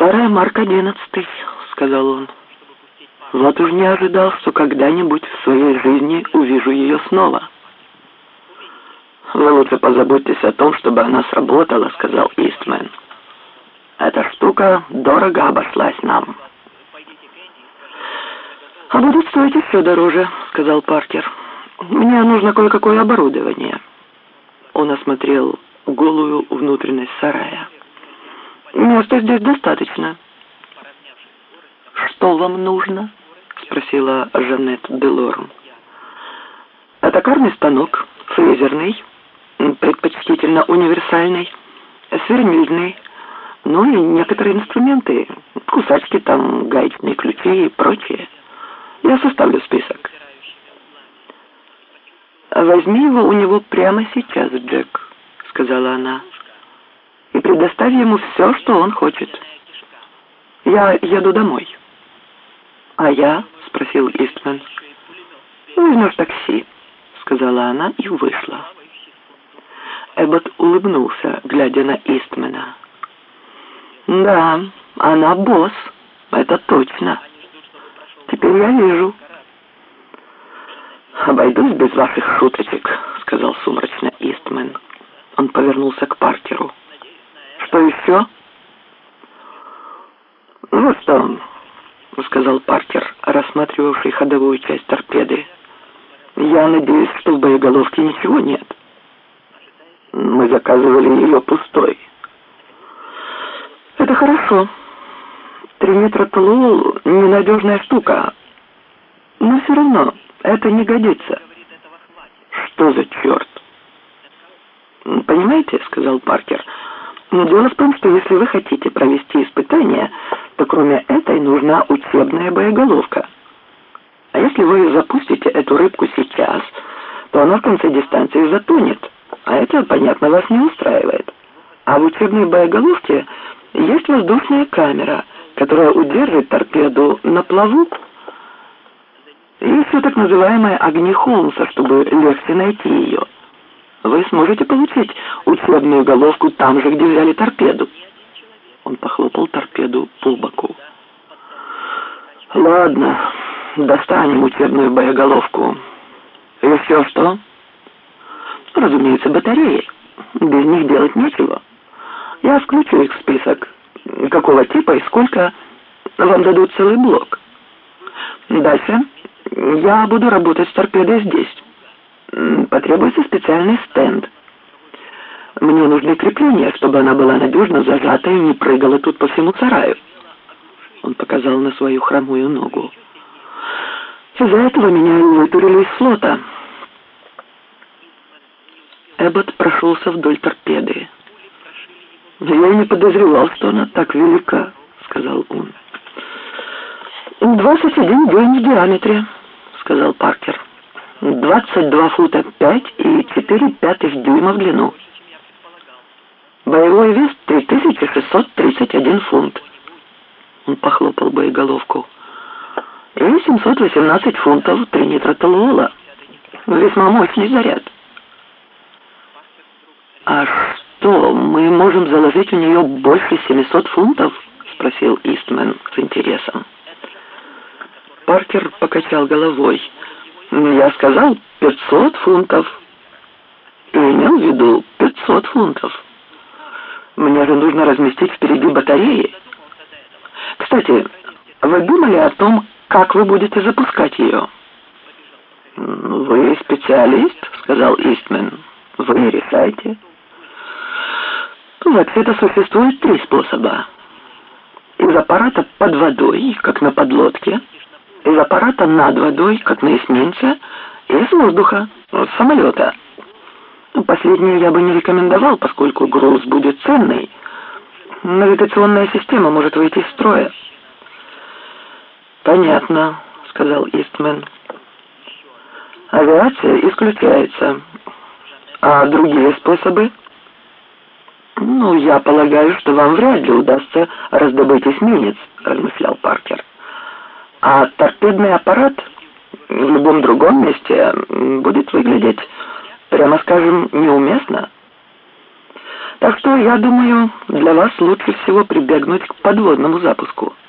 «Старая Марк-11», — сказал он. «Вот уж не ожидал, что когда-нибудь в своей жизни увижу ее снова». «Вы лучше позаботьтесь о том, чтобы она сработала», — сказал Истмен. «Эта штука дорого обошлась нам». «А будет стоить еще дороже», — сказал Паркер. «Мне нужно кое-какое оборудование». Он осмотрел голую внутренность сарая. «Места здесь достаточно». «Что вам нужно?» — спросила Жанет Делорм. «Токарный станок, фрезерный, предпочтительно универсальный, свернильный, ну и некоторые инструменты, кусачки там, гаечные ключи и прочее. Я составлю список». «Возьми его у него прямо сейчас, Джек», — сказала она, — «и предоставь ему все, что он хочет. Я еду домой». «А я?» — спросил Истмен. «Возьмешь такси», — сказала она и вышла. Эббот улыбнулся, глядя на Истмена. «Да, она босс, это точно. Теперь я вижу». «Обойдусь без ваших шуточек», — сказал сумрачно Истмен. Он повернулся к Паркеру. «Что еще?» «Вот что», — сказал Паркер, рассматривавший ходовую часть торпеды. «Я надеюсь, что в боеголовке ничего нет. Мы заказывали ее пустой». «Это хорошо. Тринитротлуол — ненадежная штука. Но все равно это не годится». «Что за черт?» «Понимаете, — сказал Паркер, — дело в том, что если вы хотите провести испытание, то кроме этой нужна учебная боеголовка. А если вы запустите эту рыбку сейчас, то она в конце дистанции затонет, а это, понятно, вас не устраивает. А в учебной боеголовке есть воздушная камера, которая удержит торпеду на плаву. И еще так называемые огни Холмса, чтобы легче найти ее. Вы сможете получить учебную головку там же, где взяли торпеду». Он похлопал торпеду по боку. «Ладно, достанем учебную боеголовку. Еще что?» «Разумеется, батареи. Без них делать нечего. Я включу их в список. Какого типа и сколько, вам дадут целый блок. Дальше я буду работать с торпедой здесь. Потребуется специальный стенд. Мне нужны крепления, чтобы она была надежно зажата и не прыгала тут по всему сараю». Он показал на свою хромую ногу. «Из-за этого меня и вытурили из флота». Эббот прошелся вдоль торпеды. «Я не подозревал, что она так велика», — сказал он. «21 дюйм в диаметре», — сказал Паркер. 22 фута 5 и 4/5 дюйма в длину. Боевой вес 3631 фунт. Он похлопал боеголовку. И 718 фунтов тринитротлуола. Весьма мощный заряд. «А что, мы можем заложить у нее больше 700 фунтов?» — спросил Истмен с интересом. Паркер покачал головой. «Я сказал 500 фунтов. И имел в виду 500 фунтов. Мне же нужно разместить впереди батареи. Кстати, вы думали о том, как вы будете запускать ее?» «Вы специалист», — сказал Истмен. «Вы решайте». «Вообще-то существует 3 способа. Из аппарата под водой, как на подлодке, из аппарата над водой, как на эсминце, и из воздуха, с самолета. Последнее я бы не рекомендовал, поскольку груз будет ценный. Навигационная система может выйти из строя». «Понятно», — сказал Истмен. «Авиация исключается. А другие способы?» «Я полагаю, что вам вряд ли удастся раздобыть эсминец», — размышлял Паркер. «А торпедный аппарат в любом другом месте будет выглядеть, прямо скажем, неуместно. Так что, я думаю, для вас лучше всего прибегнуть к подводному запуску.